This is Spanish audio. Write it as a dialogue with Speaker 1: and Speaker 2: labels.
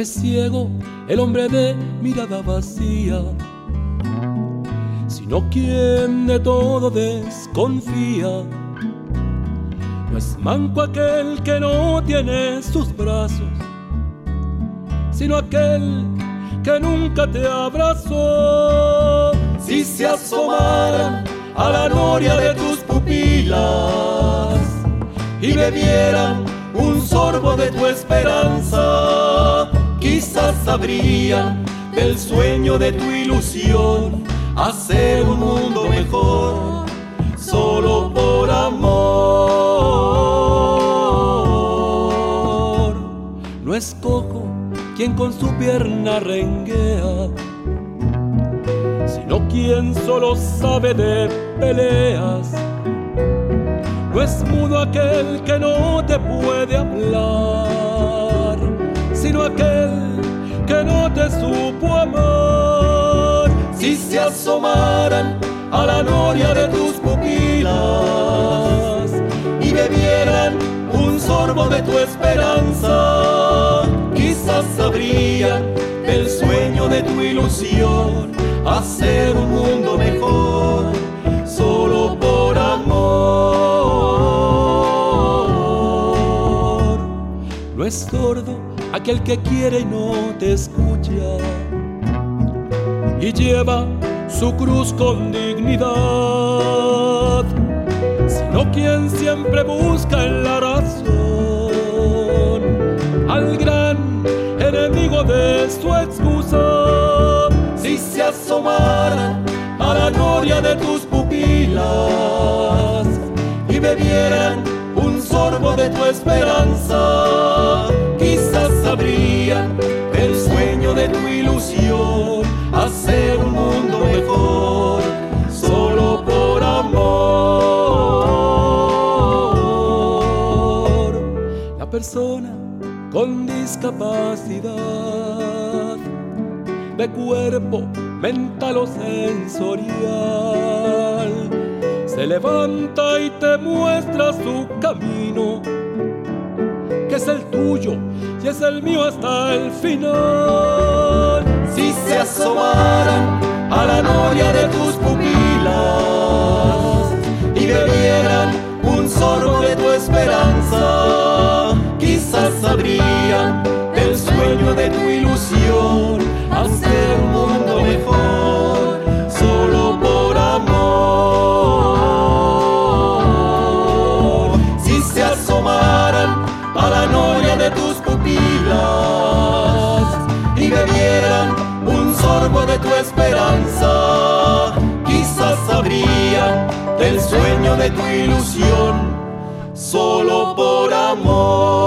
Speaker 1: es ciego el hombre de mirada vacía, sino quien de todo desconfía. No es manco aquel que no tiene sus brazos, sino aquel que nunca te abrazó. Si se asomaran a la noria de tus pupilas y bebieran un sorbo de tu esperanza, quizás sabrían del sueño de tu ilusión, hacer un mundo mejor solo por amor. No es cojo quien con su pierna renguea, sino quien solo sabe de peleas. No es mudo aquel que no te puede hablar, sino aquel que no te supo amar. Si se asomaran a la noria de tus pupilas y bebieran un sorbo de tu esperanza, quizás sabrían del sueño de tu ilusión, hacer un mundo mejor solo por amor. No es sordo aquel que quiere y no te escucha, y lleva su cruz con dignidad, sino quien siempre busca en la razón al gran enemigo de su excusa. Si se asomaran a la noria de tus pupilas y bebieran un sorbo de tu esperanza, quizás sabrían del sueño de tu ilusión, hacer un mundo mejor solo por amor. La persona con discapacidad de cuerpo, mental o sensorial se levanta y te muestra su camino, que es el tuyo y es el mío hasta el final. Si se asomaran a la noria de tus pupilas y bebieran un sorbo de tu esperanza, quizás sabrían del sueño de tu ilusión, hacer un mundo mejor solo por amor. Si se asomaran a la noria de tus pupilas y bebieran un sorbo de tu esperanza, quizás sabrían del sueño de tu ilusión solo por amor.